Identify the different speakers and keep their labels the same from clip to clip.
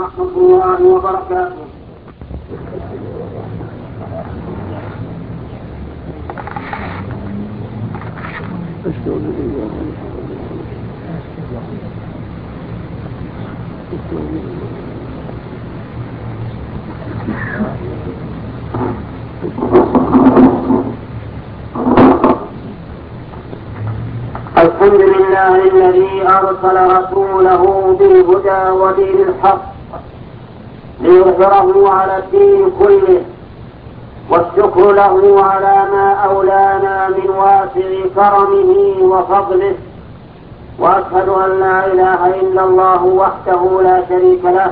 Speaker 1: ورحمة الله وبركاته. الحمد لله الذي أرسل رسوله بالهدى ودين الحق ليظهره على الدين كله، والشكر له على ما أولانا من واسع كرمه وفضله، وأشهد أن لا إله إلا الله وحده لا شريك له،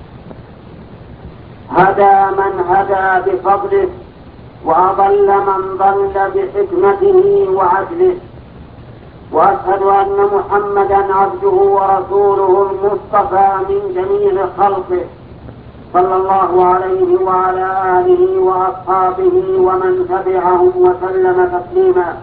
Speaker 1: هدى من هدى بفضله وأضل من ضل بحكمته وعدله، وأشهد أن محمدا عبده ورسوله المصطفى من جميع خلقه، صلى الله عليه وعلى آله وأصحابه ومن تبعهم وسلم تسليما.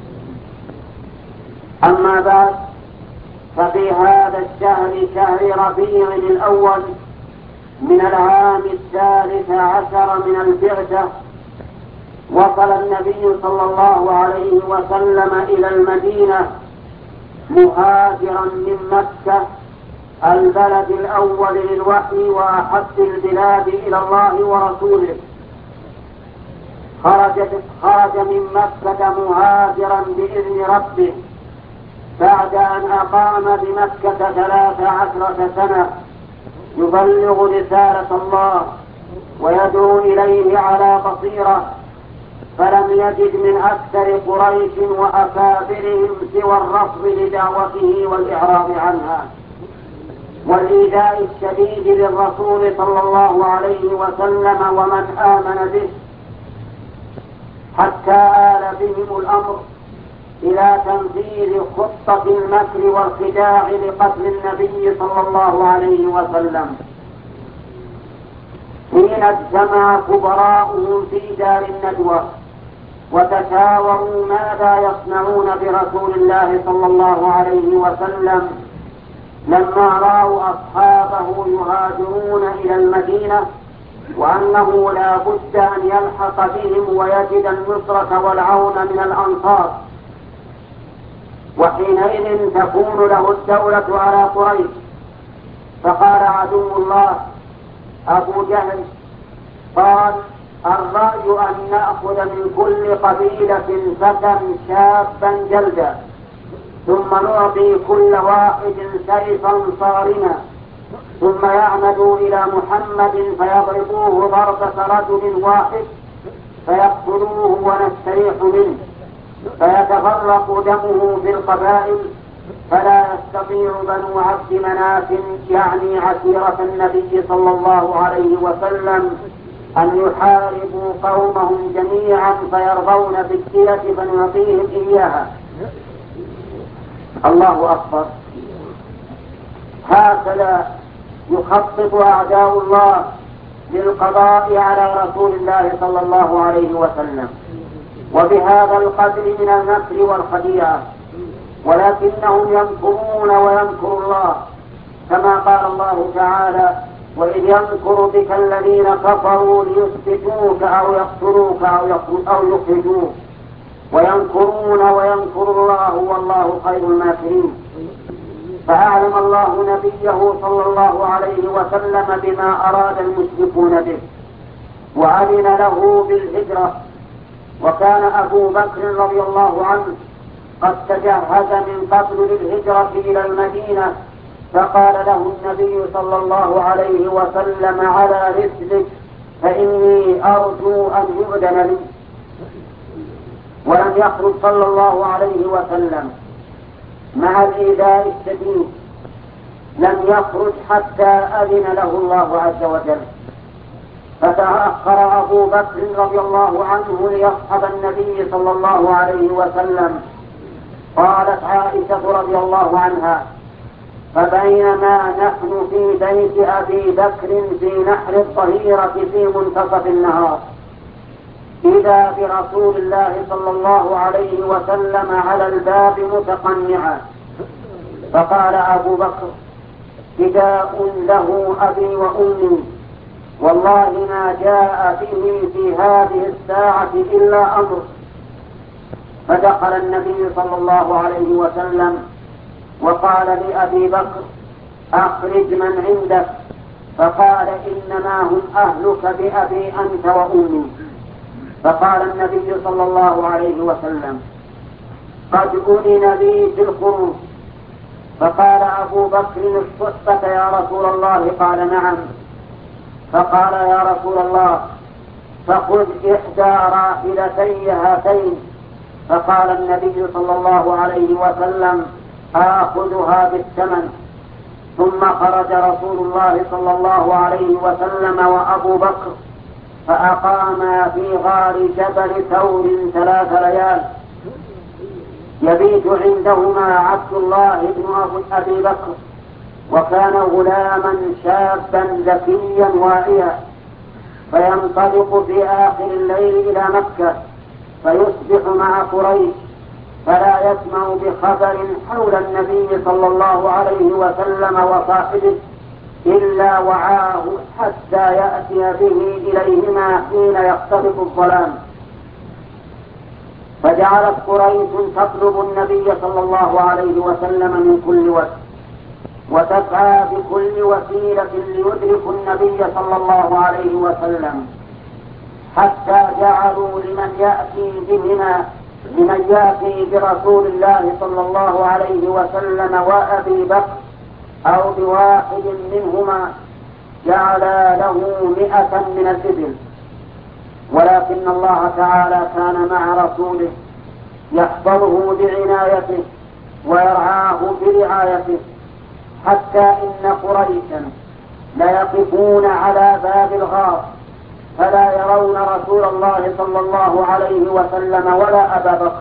Speaker 1: أما بعد، ففي هذا الشهر، شهر ربيع الأول من العام 13 من البعثة، وصل النبي صلى الله عليه وسلم إلى المدينة مهاجرا من مكة، البلد الأول للوحي وأحب البلاد إلى الله ورسوله. خرج من مكة مهاجرا بإذن ربه بعد أن أقام بمكة 13 سنة يبلغ رسالة الله ويدعو إليه على بصيرة، فلم يجد من أكثر قريش وأكابرهم سوى الرفض لدعوته والإعراض عنها والإيذاء الشديد للرسول صلى الله عليه وسلم ومن آمن به، حتى آل بهم الأمر إلى تنفيذ خطة المكر والخداع لقتل النبي صلى الله عليه وسلم. حين اجتمع كبراؤهم في دار الندوة وتشاوروا ماذا يصنعون برسول الله صلى الله عليه وسلم، لما رأوا أصحابه يهاجرون إلى المدينة وأنه لا بد أن يلحق بهم ويجد النصرة والعون من الأنصار، وحينئذ تكون له الدولة على قريش. فقال عدو الله أبو جهل، قال: الرأي أن نأخذ من كل قبيلة فتى شابا جلدا، ثم نعطي كل واحد سيفا صارما، ثم يعمدوا إلى محمد فيضربوه ضربة رجل واحد فيقتلوه ونستريح منه، فيتفرق دمه في القبائل، فلا يستطيع بنو عبد مناف يعني عشيرة النبي صلى الله عليه وسلم أن يحاربوا قومهم جميعا فيرضون بالدية فنعطيهم إياها. الله أكبر. هكذا يخطط أعداء الله للقضاء على رسول الله صلى الله عليه وسلم، وبهذا القدر من المكر والخديعة، ولكنهم يمكرون ويمكر الله، كما قال الله تعالى: وإذ يمكر بك الذين كفروا ليثبتوك أو يقتلوك أو يخرجوك ويمكرون ويمكر الله والله خير الماكرين. فأعلم الله نبيه صلى الله عليه وسلم بما أراد المشركون به وأذن له بالهجرة. وكان أبو بكر رضي الله عنه قد تجهز من قبل للهجرة إلى المدينة، فقال له النبي صلى الله عليه وسلم: على رسلك فإني أرجو أن يؤذن لي. ولم يخرج صلى الله عليه وسلم مع الإيذاء الشديد، لم يخرج حتى أذن له الله عز وجل. فتأخر أبو بكر رضي الله عنه ليصحب النبي صلى الله عليه وسلم. قالت عائشة رضي الله عنها: فبينما نحن في بيت أبي بكر في نحر الظهيرة في منتصف النهار، إذا برسول الله صلى الله عليه وسلم على الباب متقنعا. فقال أبو بكر: فداء له أبي وأمي، والله ما جاء به في هذه الساعة إلا أمر. فدخل النبي صلى الله عليه وسلم وقال لأبي بكر: أخرج من عندك. فقال: إنما هم أهلك بأبي أنت وأمي. فقال النبي صلى الله عليه وسلم: قد أذن لي في الخروج. فقال أبو بكر: الصحبة يا رسول الله؟ قال: نعم. فقال: يا رسول الله، فخذ إحدى راحلتي هاتين. فقال النبي صلى الله عليه وسلم: آخذها بالثمن. ثم خرج رسول الله صلى الله عليه وسلم وأبو بكر، فأقاما في غار جبل ثور 3 ليال، يبيت عندهما عبد الله بن أبي بكر، وكان غلاما شابا ذكيا واعيا، فينطلق في آخر الليل إلى مكة فيصبح مع قريش، فلا يسمع بخبر حول النبي صلى الله عليه وسلم وصاحبه إلا وعاه حتى يأتي به إليهما حين يختلط الظلام. فجعلت قريش تطلب النبي صلى الله عليه وسلم من كل وجه، وتسعى بكل وسيلة ليدرك النبي صلى الله عليه وسلم، حتى جعلوا لمن يأتي برسول الله صلى الله عليه وسلم وأبي بكر أو بواحد منهما جعل له 100 من الإبل. ولكن الله تعالى كان مع رسوله يحفظه بعنايته ويرعاه برعايته، حتى إن قريشا ليقفون على باب الغار فلا يرون رسول الله صلى الله عليه وسلم ولا أبا بكر.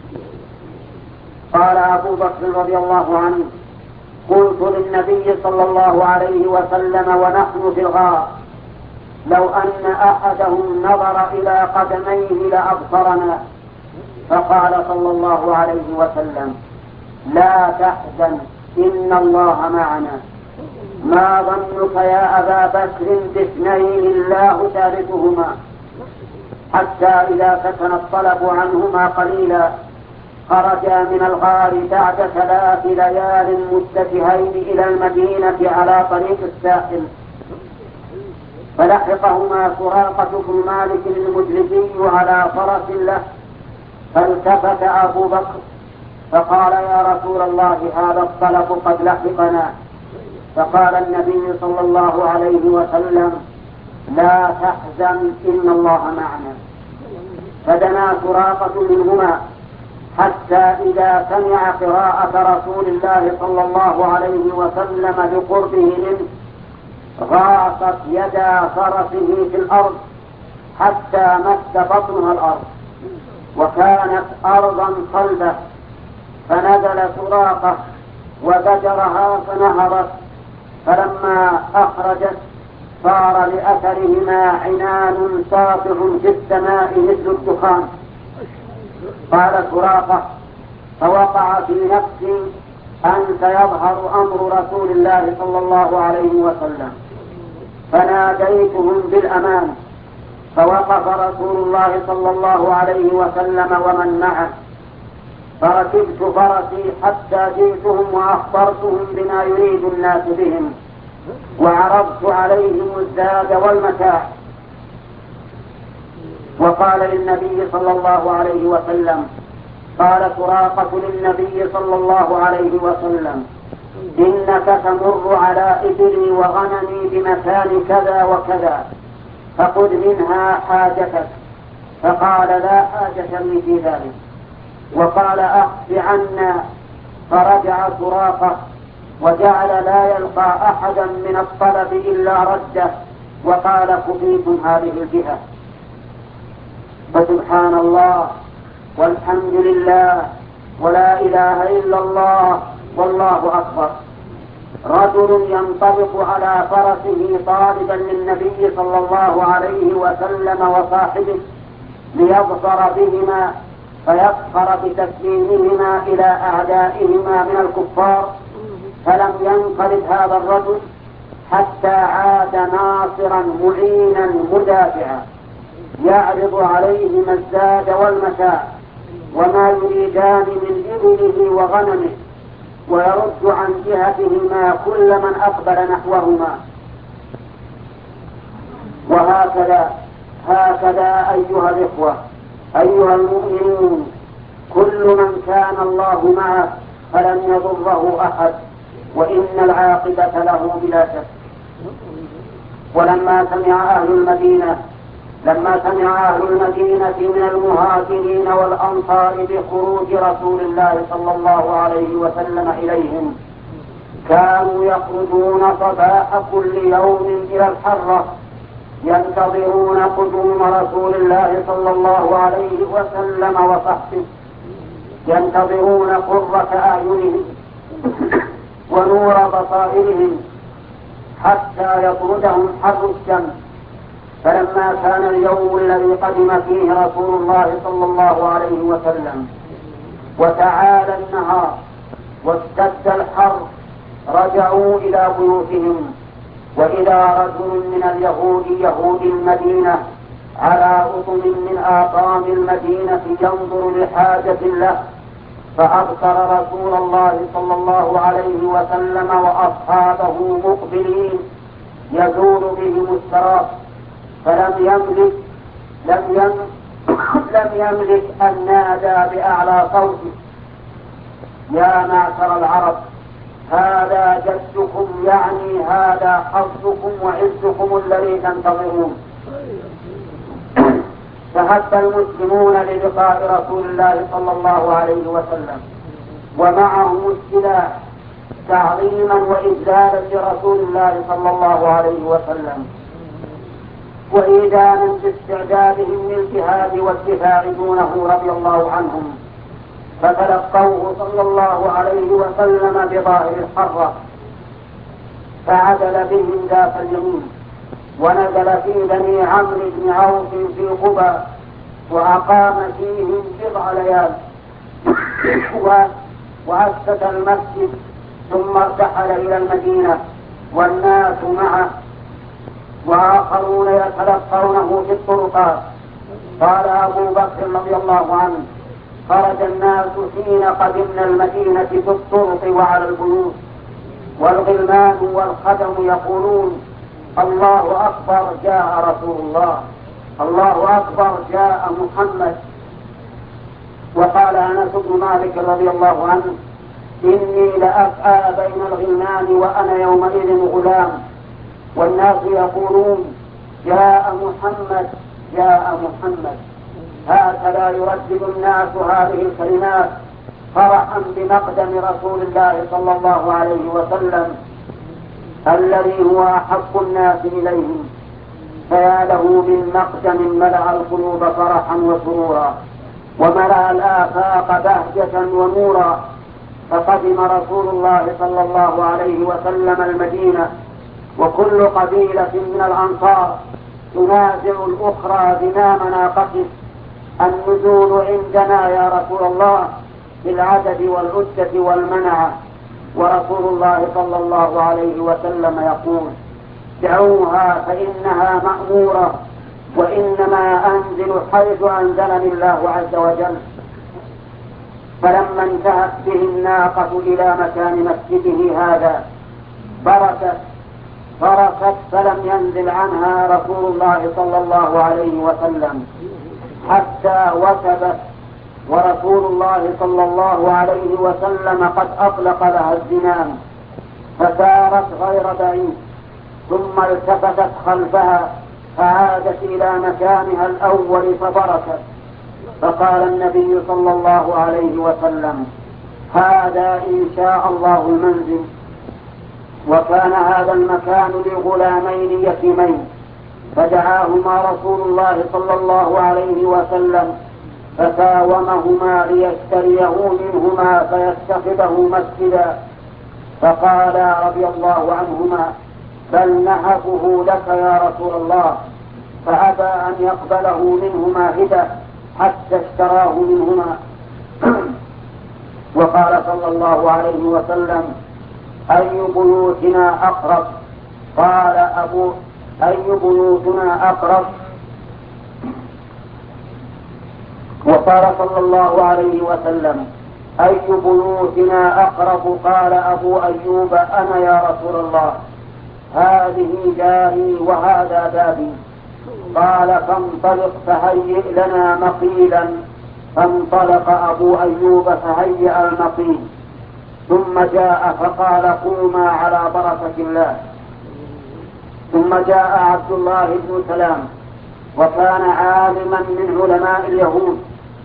Speaker 1: قال أبو بكر رضي الله عنه: قلت للنبي صلى الله عليه وسلم ونحن في الغار: لو أن أحدهم نظر إلى قدميه لأبصرنا. فقال صلى الله عليه وسلم: لا تحزن، إن الله معنا. ما ظنك يا أبا بكر باثنين الله ثالثهما؟ حتى إذا سكن الطلب عنهما قليلا خرجا من الغار بعد 3 ليال متجهين إلى المدينة على طريق الساحل، فلحقهما سراقة بن مالك المجلسي على فرس له، فالتفت أبو بكر فقال: يا رسول الله، هذا الطلب قد لحقنا. فقال النبي صلى الله عليه وسلم: لا تحزن، إن الله معنا. فدنا سراقة منهما حتى إذا سمع قراءة رسول الله صلى الله عليه وسلم بقربه منه غاصت يدا فرسه في الأرض حتى مس بطنها الأرض، وكانت أرضا صلبة، فنزل سراقة وزجرها فنهضت، فلما أخرجت صار لأثرهما عنان ساطع في السماء مثل الدخان. قال سراقة: فوقع في نفسي أن سيظهر أمر رسول الله صلى الله عليه وسلم، فناديتهم بالأمان، فوقف رسول الله صلى الله عليه وسلم ومن معه، فركبت فرسي حتى جئتهم وأخبرتهم بما يريد الناس بهم، وعرضت عليهم الزاد والمتاع. وقال للنبي صلى الله عليه وسلم: قال سراقة للنبي صلى الله عليه وسلم: إنك تمر على إبلي وغنمي بمكان كذا وكذا، فخذ منها حاجتك. فقال: لا حاجة لي في ذلك. وقال: أخف عنا. فرجع سراقة وجعل لا يلقى أحدا من الطلب إلا رده، وقال: كفيتم هذه الجهة. فسبحان الله والحمد لله ولا إله إلا الله والله أكبر. رجل ينطلق على فرسه طالبا للنبي صلى الله عليه وسلم وصاحبه ليظفر بهما فيفخر بتسليمهما إلى أعدائهما من الكفار، فلم ينقلب هذا الرجل حتى عاد ناصرا معينا مدافعا يعرض عليهما الزاد والمتاع وما يريدان من إبله وغنمه، ويرد عن جهتهما كل من أقبل نحوهما. هكذا أيها الإخوة أيها المؤمنون، كل من كان الله معه فلن يضره أحد، وإن العاقبة له بلا شك. ولما سمع أهل المدينة من المهاجرين والأنصار بخروج رسول الله صلى الله عليه وسلم إليهم، كانوا يخرجون صباح كل يوم إلى الحرة ينتظرون قدوم رسول الله صلى الله عليه وسلم وصحبه، ينتظرون قرة أعينهم ونور بصائرهم حتى يطردهم حر الشمس. فلما كان اليوم الذي قدم فيه رسول الله صلى الله عليه وسلم وتعالى النهار واشتد الحر، رجعوا إلى بيوتهم، وإذا رجل من يهود المدينة على أطم من آطام المدينة ينظر لحاجة له، فأبصر رسول الله صلى الله عليه وسلم وأصحابه مقبلين يزول بهم السراب، فلم يملك أن نادى بأعلى صوته: يا معشر العرب، هذا جدكم، يعني هذا حظكم وعزكم الذي تنتظرون. فهب المسلمون للقاء رسول الله صلى الله عليه وسلم ومعهم السلاح تعظيما وإجلالا لرسول الله صلى الله عليه وسلم، وإيدانا باستعدادهم للجهاد والدفاع دونه رضي الله عنهم، فتلقوه صلى الله عليه وسلم بظاهر الحرة، فعدل بهم ذات اليمين ونزل في بني عمرو بن عوف في قبى، وأقام فيهم 7 ليال وأسس المسجد، ثم ارتحل إلى المدينة والناس معه وآخرون يتلقونه في الطرقات. قال أبو بكر رضي الله عنه: خرج الناس حين قدمنا المدينة في الطرق وعلى البيوت، والغلمان والخدم يقولون: الله أكبر، جاء رسول الله، الله أكبر، جاء محمد. وقال أنس بن مالك رضي الله عنه: إني لأسعى بين الغلمان وأنا يومئذ غلام، والناس يقولون: جاء محمد، جاء محمد. هكذا يردد الناس هذه الكلمات فرحا بمقدم رسول الله صلى الله عليه وسلم الذي هو أحب الناس إليهم، فيا له من مقدم ملأ القلوب فرحا وسرورا وملأ الآفاق بهجة ونورا. فقدم رسول الله صلى الله عليه وسلم المدينة، وكل قبيلة من الأنصار تنازع الأخرى زمام ناقته: النزول عندنا يا رسول الله بالعدد والعدة والمنعة. ورسول الله صلى الله عليه وسلم يقول: دعوها فإنها مأمورة، وإنما أنزل حيث أنزلني الله عز وجل. فلما انتهت به الناقة إلى مكان مسجده هذا بركت فلم ينزل عنها رسول الله صلى الله عليه وسلم حتى وثبت، ورسول الله صلى الله عليه وسلم قد أطلق لها الزمام، فسارت غير بعيد، ثم التفتت خلفها فعادت إلى مكانها الأول فبركت. فقال النبي صلى الله عليه وسلم: هذا إن شاء الله المنزل. وكان هذا المكان لغلامين يتيمين، فدعاهما رسول الله صلى الله عليه وسلم فساومهما ليشتريه منهما فيتخذه مسجدا، فقالا رضي الله عنهما: بل نهبه لك يا رسول الله، فأبى أن يقبله منهما هدى حتى اشتراه منهما. وقال صلى الله عليه وسلم: أي بيوتنا أقرب؟ قال أي بيوتنا أقرب؟ وقال صلى الله عليه وسلم: أي بيوتنا أقرب؟ قال أبو أيوب: أنا يا رسول الله، هذه داري وهذا بابي. قال: فانطلق فهيئ لنا مقيلا. فانطلق أبو أيوب فهيئ المقيل، ثم جاء فقال: قوما على بركة الله. ثم جاء عبد الله بن سلام وكان عالما من علماء اليهود،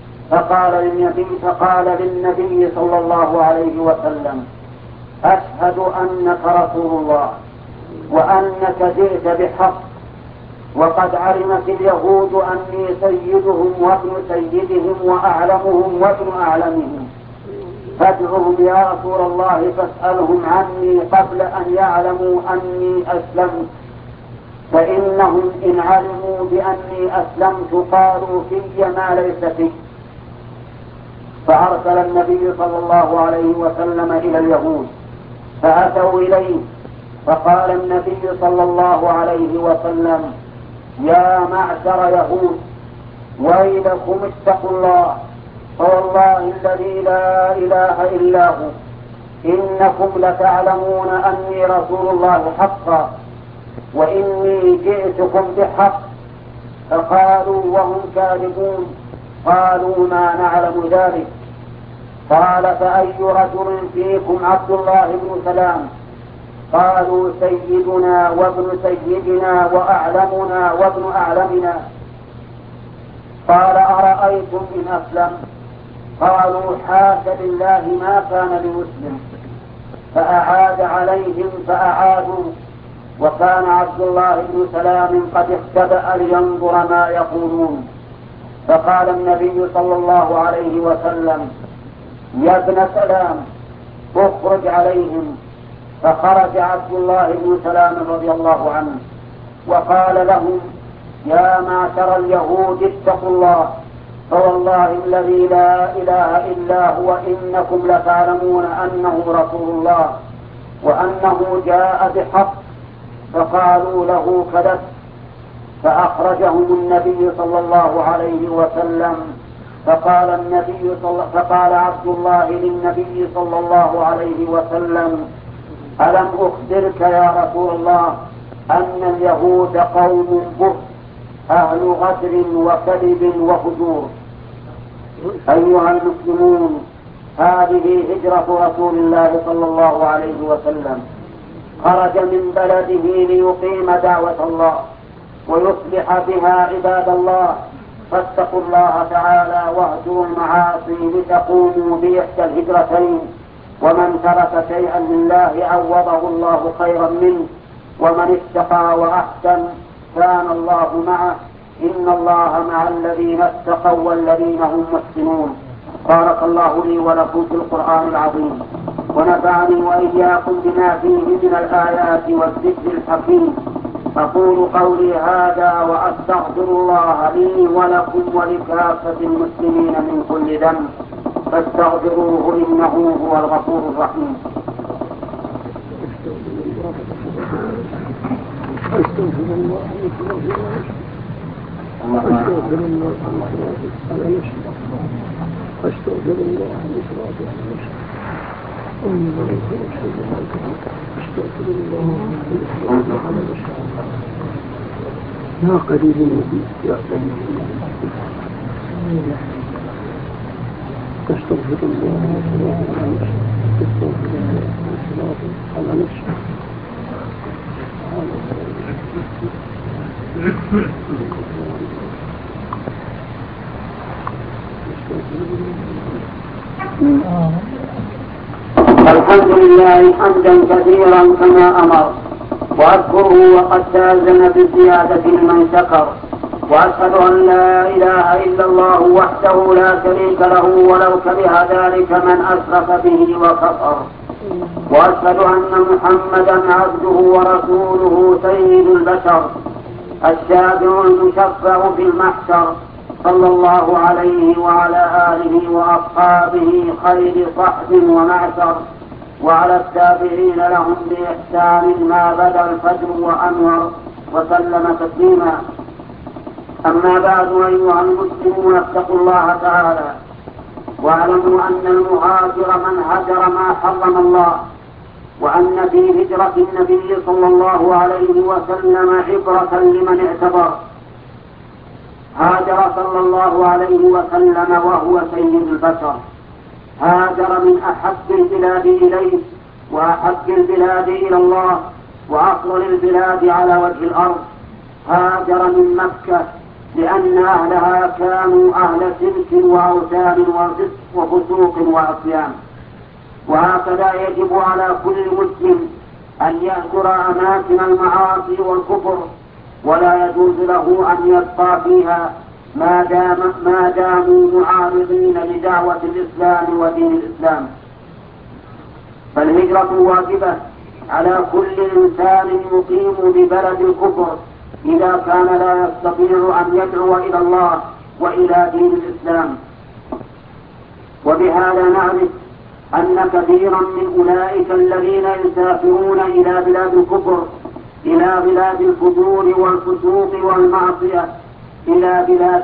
Speaker 1: فقال للنبي صلى الله عليه وسلم: أشهد أنك رسول الله وأنك جئت بحق، وقد علمت اليهود أني سيدهم وابن سيدهم وأعلمهم وابن أعلمهم، فادعهم يا رسول الله فاسألهم عني قبل أن يعلموا أني أسلمت، فإنهم إن علموا بأني أسلمت قالوا في ما ليس فيه. فأرسل النبي صلى الله عليه وسلم إلى اليهود فأتوا إليه، فقال النبي صلى الله عليه وسلم: يا معشر يهود، ويلكم اتقوا الله، فوالله الذي لا إله إلا هو إنكم لتعلمون أني رسول الله حقا، وإني جئتكم بحق. فقالوا وهم كاذبون: قالوا ما نعلم ذلك. قال: فأي رجل فيكم عبد الله بن سلام؟ قالوا: سيدنا وابن سيدنا وأعلمنا وابن أعلمنا. قال: أرأيتم إن أسلم؟ قالوا: حاش لله ما كان لمسلم. فأعاد عليهم فأعادوا، وكان عبد الله بن سلام قد اختبأ لينظر ما يقولون. فقال النبي صلى الله عليه وسلم: يا ابن سلام، اخرج عليهم. فخرج عبد الله بن سلام رضي الله عنه وقال لهم: يا معشر اليهود اتقوا الله، فوالله الذي لا إله إلا هو إنكم لتعلمون أنه رسول الله وأنه جاء بحق. فقالوا له: كذبت. فأخرجهم النبي صلى الله عليه وسلم. فقال عبد الله للنبي صلى الله عليه وسلم: ألم أخبرك يا رسول الله أن اليهود قوم بر، أهل غدر وكذب وفجور؟ أيها المسلمون، هذه هجرة رسول الله صلى الله عليه وسلم، خرج من بلده ليقيم دعوة الله ويصلح بها عباد الله، فاتقوا الله تعالى واهجروا المعاصي لتقوموا بإحدى الهجرتين. ومن ترك شيئا لله عوضه الله خيرا منه، ومن اتقى وأحسن كان الله معه، إن الله مع الذين اتقوا والذين هم محسنون. بارك الله لي ولكم في القرآن العظيم، ونفعني وإياكم بما فيه من الآيات والذكر الحكيم. أقول قولي هذا وأستغفر الله لي ولكم ولكافة المسلمين من كل ذنب، فاستغفروه إنه هو الغفور الرحيم.
Speaker 2: أستغفر الله يا قريب النبي يا قريب أستغفر الله على نفسه.
Speaker 1: الحمد لله حمدا كثيرا كما أمر، وأذكره وقد تأذن بالزيادة لمن شكر، وأشهد أن لا إله إلا الله وحده لا شريك له ولو كره ذلك من أشرك به وكفر، وأشهد أن محمدا عبده ورسوله سيد البشر الشافع المشفع في المحشر، صلى الله عليه وعلى آله وأصحابه خير صحب ومعشر. وعلى التابعين لهم بإحسان ما بدا الفجر وأنور وسلم تسليما. أما بعد، أيها المسلمون، اتقوا الله تعالى واعلموا أن المهاجر من هجر ما حرم الله، وأن في هجرة النبي صلى الله عليه وسلم عبرة لمن اعتبر. هاجر صلى الله عليه وسلم وهو سيد البشر، هاجر من أحب البلاد إليه وأحب البلاد إلى الله وأفضل البلاد على وجه الأرض. هاجر من مكة لأن أهلها كانوا أهل شرك وأوثان وفسوق وعصيان. وهكذا يجب على كل مسلم أن يهجر أماكن المعاصي والكفر، ولا يجوز له أن يبقى فيها ما داموا معارضين لدعوة الإسلام ودين الإسلام. فالهجرة واجبة على كل إنسان يقيم ببلد الكفر إذا كان لا يستطيع أن يدعو إلى الله وإلى دين الإسلام. وبهذا نعرف أن كثيرا من أولئك الذين يسافرون إلى بلاد الكفر، إلى بلاد الفجور والفسوق والمعصية، إلى بلاد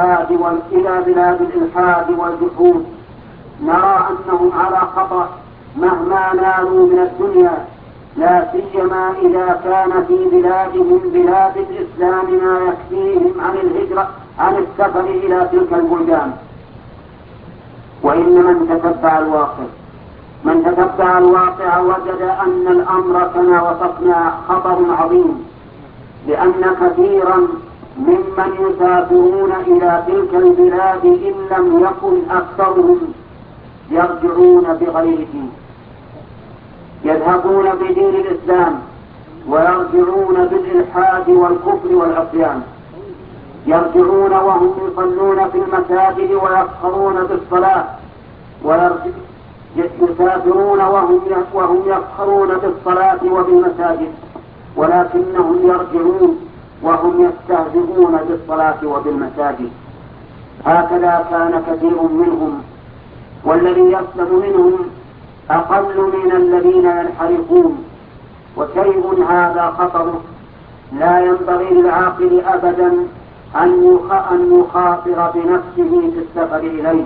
Speaker 1: الإلحاد والجحود، نرى أنهم على خطأ مهما نالوا من الدنيا، لا سيما إذا كان في بلادهم بلاد الإسلام ما يكفيهم عن السفر إلى تلك البلدان. وإن من تتبع الواقع وجد أن الأمر كما وصفنا خطر عظيم، لأن كثيرا ممن يسافرون إلى تلك البلاد إن لم يكن أكثرهم يرجعون بغير دين، يذهبون بدين الإسلام ويرجعون بالإلحاد والكفر والعصيان، يرجعون وهم يصلون في المساجد ويفخرون بالصلاة، يسافرون وهم يفخرون بالصلاة وبالمساجد، ولكنهم يرجعون وهم يستهزئون بالصلاة وبالمساجد. هكذا كان كثير منهم، والذي يسلم منهم أقل من الذين ينحرفون. وشيء هذا خطر لا ينبغي للعاقل أبدا أن يخاطر بنفسه في السفر إليه.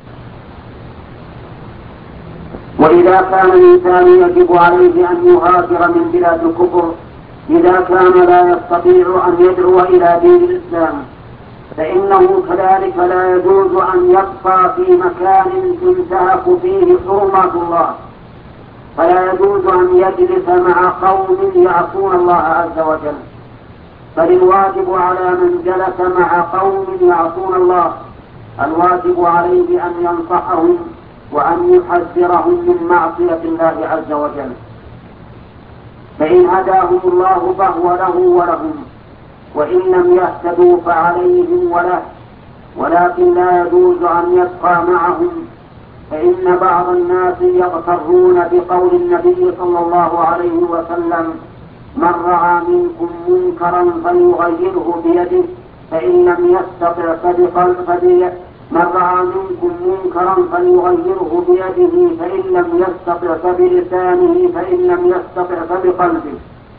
Speaker 1: وإذا كان الإنسان يجب عليه أن يهاجر من بلاد الكفر إذا كان لا يستطيع أن يدعو إلى دين الإسلام، فإنه كذلك لا يجوز أن يبقى في مكان تنتهك فيه حرمات الله، فلا يجوز أن يجلس مع قوم يعصون الله عز وجل، بل الواجب على من جلس مع قوم يعصون الله الواجب عليه أن ينصحهم وأن يحذرهم من معصية الله عز وجل. فإن هداهم الله فهو له ولهم، وإن لم يهتدوا فعليهم وله، ولكن لا يجوز أن يبقى معهم، فإن بعض الناس يغترون بقول النبي صلى الله عليه وسلم: من رأى منكم منكرا فليغيره بيده فإن لم يستطع فبقلبه، من رأى منكم منكرا فليغيره بيده فإن لم يستطع فبلسانه فإن لم يستطع فبقلبه.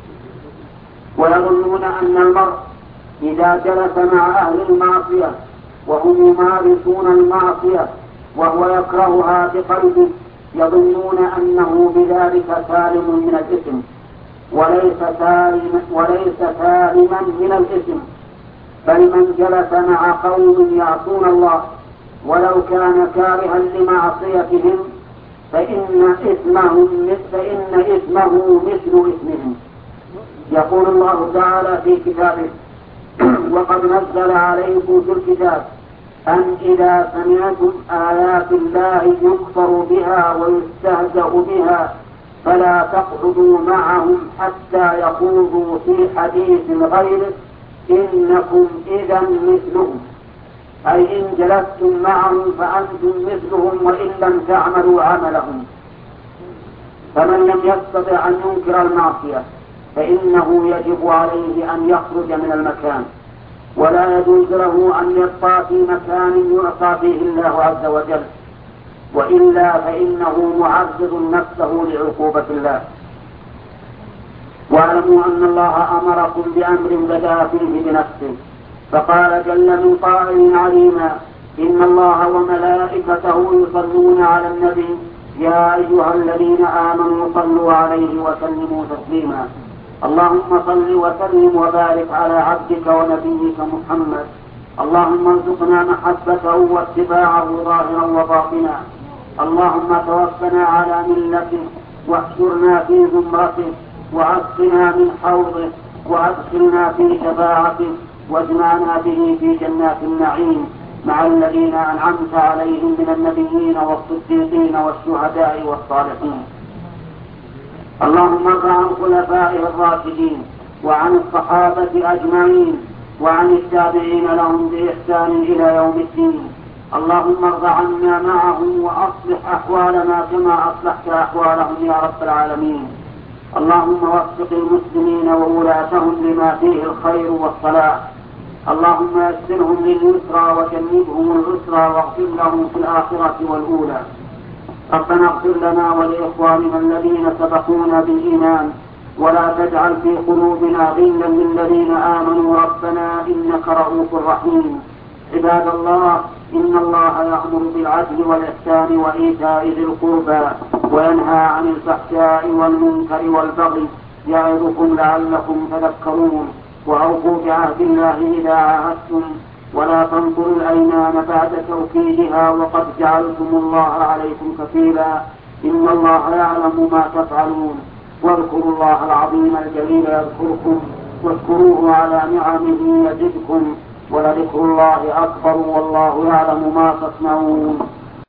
Speaker 1: ويظنون أن المرء إذا جلس مع أهل المعصية وهم يمارسون المعصية وهو يكرهها بقلبه، يظنون أنه بذلك سالم من الإثم، وليس سالما من الإثم، بل من جلس مع قوم يعصون الله ولو كان كارها لمعصيتهم فإن إثمه مثل إثمهم. يقول الله تعالى في كتابه: وقد نزل عليكم في الكتاب أن إذا سمعتم آيات الله يكفر بها ويستهزأ بها فلا تقعدوا معهم حتى يخوضوا في حديث غيره إنكم إذا مثلهم، أي إن جلستم معهم فأنتم مثلهم وإن لم تعملوا عملهم. فمن لم يستطع أن ينكر المعصية فإنه يجب عليه أن يخرج من المكان، ولا يجوز له أن يبقى في مكان يعصى فيه الله عز وجل، وإلا فإنه معرض نفسه لعقوبة الله. واعلموا أن الله أمركم بأمر بدأ فيه بنفسه، فقال جل من قائل عليما: إن الله وملائكته يصلون على النبي يا أيها الذين آمنوا صلوا عليه وسلموا تسليما. اللهم صل وسلم وبارك على عبدك ونبيك محمد. اللهم ارزقنا محبته واتباعه ظاهرا وباطنا. اللهم توفنا على ملته واحشرنا في زمرته وعصنا من حوضه وادخلنا في شفاعته واجمعنا به في جنات النعيم مع الذين أنعمت عليهم من النبيين والصديقين والشهداء والصالحين. اللهم ارض عن خلفائه الراشدين وعن الصحابة أجمعين وعن التابعين لهم بإحسان إلى يوم الدين. اللهم ارض عنا معهم وأصلح أحوالنا كما أصلحت أحوالهم يا رب العالمين. اللهم وفق المسلمين وولاتهم لما فيه الخير والصلاح. اللهم يسرهم لليسرى وجنبهم العسرى واغفر لهم في الآخرة والأولى. ربنا اغفر لنا ولإخواننا الذين سبقونا بالإيمان ولا تجعل في قلوبنا غلا للذين آمنوا ربنا إنك رؤوف رحيم. عباد الله، إن الله يأمر بالعدل والإحسان وإيتاء ذي القربى وينهى عن الفحشاء والمنكر والبغي يعظكم لعلكم تذكرون. وأوفوا بعهد الله إذا عاهدتم ولا تنقضوا الأيمان بعد توكيدها وقد جعلتم الله عليكم كفيلا إن الله يعلم ما تفعلون. واذكروا الله العظيم الجليل يذكركم واشكروه على نعمه يزدكم ولذكر الله أكبر والله يعلم ما تصنعون.